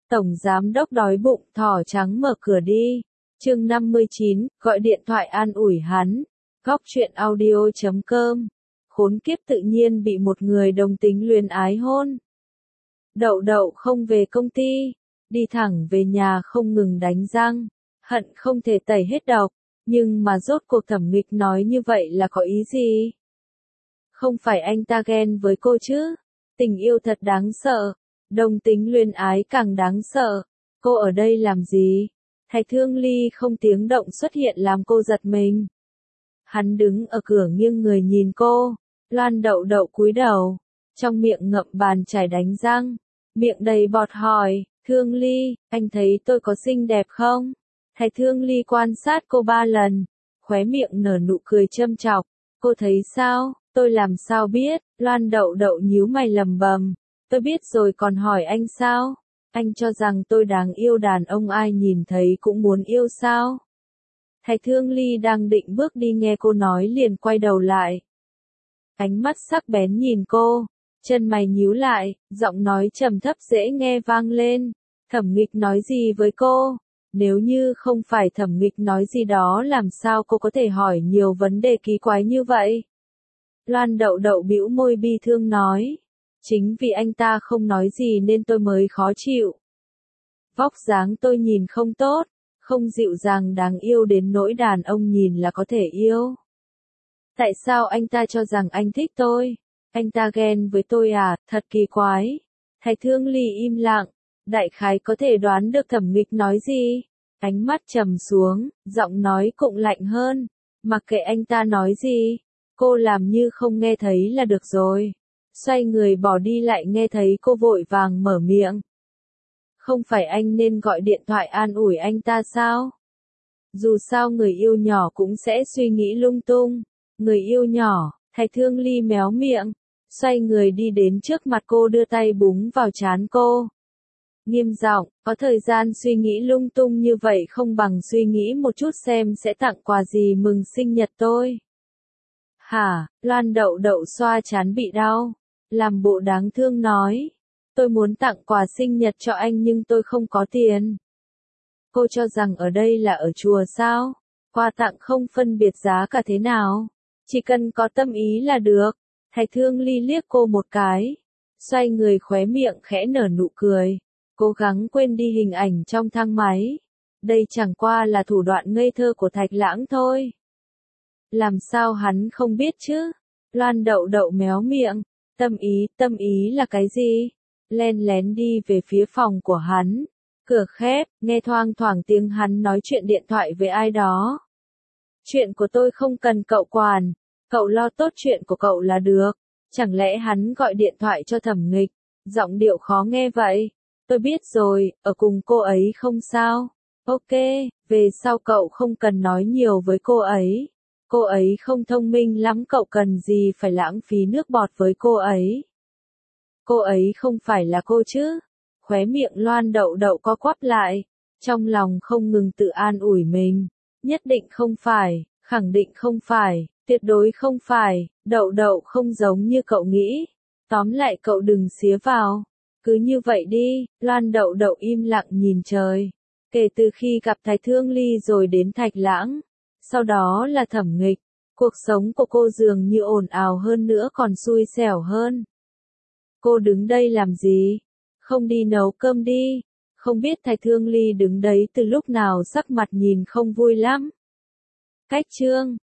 Tổng giám đốc đói bụng, thỏ trắng mở cửa đi. Chương 59, gọi điện thoại an ủi hắn. Góc truyện audio.com. Khốn kiếp tự nhiên bị một người đồng tính luyến ái hôn. Đậu đậu không về công ty, đi thẳng về nhà không ngừng đánh răng, hận không thể tẩy hết độc, nhưng mà rốt cuộc Thẩm Nghịch nói như vậy là có ý gì? Không phải anh ta ghen với cô chứ? Tình yêu thật đáng sợ, đồng tính luyến ái càng đáng sợ. Cô ở đây làm gì? Thạch Thương Ly không tiếng động xuất hiện làm cô giật mình. Hắn đứng ở cửa nghiêng người nhìn cô, Loan Đậu Đậu cúi đầu, trong miệng ngậm bàn chải đánh răng, miệng đầy bọt hỏi, Thương Ly, anh thấy tôi có xinh đẹp không? Thạch Thương Ly quan sát cô 3 lần, khóe miệng nở nụ cười châm chọc, cô thấy sao? Tôi làm sao biết? Loan Đậu Đậu nhíu mày lầm bầm, tôi biết rồi còn hỏi anh sao? Anh cho rằng tôi đáng yêu, đàn ông ai nhìn thấy cũng muốn yêu sao? Thạch Thương Ly đang định bước đi nghe cô nói liền quay đầu lại. Ánh mắt sắc bén nhìn cô, chân mày nhíu lại, giọng nói trầm thấp dễ nghe vang lên. Thẩm Nghịch nói gì với cô? Nếu như không phải Thẩm Nghịch nói gì đó làm sao cô có thể hỏi nhiều vấn đề kỳ quái như vậy? Loan Đậu Đậu bĩu môi bi thương nói. Chính vì anh ta không nói gì nên tôi mới khó chịu. Vóc dáng tôi nhìn không tốt, không dịu dàng đáng yêu đến nỗi đàn ông nhìn là có thể yêu. Tại sao anh ta cho rằng anh thích tôi? Anh ta ghen với tôi à? Thật kỳ quái. Thạch Thương Ly im lặng, đại khái có thể đoán được Thẩm Nghịch nói gì. Ánh mắt trầm xuống, giọng nói cũng lạnh hơn. Mặc kệ anh ta nói gì, cô làm như không nghe thấy là được rồi. Xoay người bỏ đi lại nghe thấy cô vội vàng mở miệng. Không phải anh nên gọi điện thoại an ủi anh ta sao? Dù sao người yêu nhỏ cũng sẽ suy nghĩ lung tung. Người yêu nhỏ, Thạch Thương Ly méo miệng, xoay người đi đến trước mặt cô đưa tay búng vào trán cô. Nghiêm giọng, có thời gian suy nghĩ lung tung như vậy không bằng suy nghĩ một chút xem sẽ tặng quà gì mừng sinh nhật tôi. Hả? Loan Đậu Đậu xoa trán bị đau, làm bộ đáng thương nói. Tôi muốn tặng quà sinh nhật cho anh nhưng tôi không có tiền. Cô cho rằng ở đây là ở chùa sao? Quà tặng không phân biệt giá cả thế nào? Chỉ cần có tâm ý là được. Thạch Thương Ly liếc cô một cái, xoay người khóe miệng khẽ nở nụ cười, cố gắng quên đi hình ảnh trong thang máy. Đây chẳng qua là thủ đoạn ngây thơ của Thạch Lãng thôi. Làm sao hắn không biết chứ? Loan Đậu Đậu méo miệng, tâm ý là cái gì? Len lén đi về phía phòng của hắn. Cửa khép, nghe thoang thoảng tiếng hắn nói chuyện điện thoại với ai đó. Chuyện của tôi không cần cậu quản, cậu lo tốt chuyện của cậu là được. Chẳng lẽ hắn gọi điện thoại cho Thẩm Nghịch, giọng điệu khó nghe vậy. Tôi biết rồi, ở cùng cô ấy không sao. Ok, về sau cậu không cần nói nhiều với cô ấy. Cô ấy không thông minh lắm, cậu cần gì phải lãng phí nước bọt với cô ấy. Cô ấy không phải là cô chứ? Khóe miệng Loan Đậu Đậu co quắp lại, trong lòng không ngừng tự an ủi mình. Nhất định không phải, khẳng định không phải, tuyệt đối không phải, Đậu Đậu không giống như cậu nghĩ. Tóm lại cậu đừng xía vào. Cứ như vậy đi, Loan Đậu Đậu im lặng nhìn trời. Kể từ khi gặp Thạch Thương Ly rồi đến Thạch Lãng, sau đó là Thẩm Nghịch, cuộc sống của cô dường như ồn ào hơn nữa còn xui xẻo hơn. Cô đứng đây làm gì? Không đi nấu cơm đi. Không biết Thạch Thương Ly đứng đấy từ lúc nào sắc mặt nhìn không vui lắm. Cách chương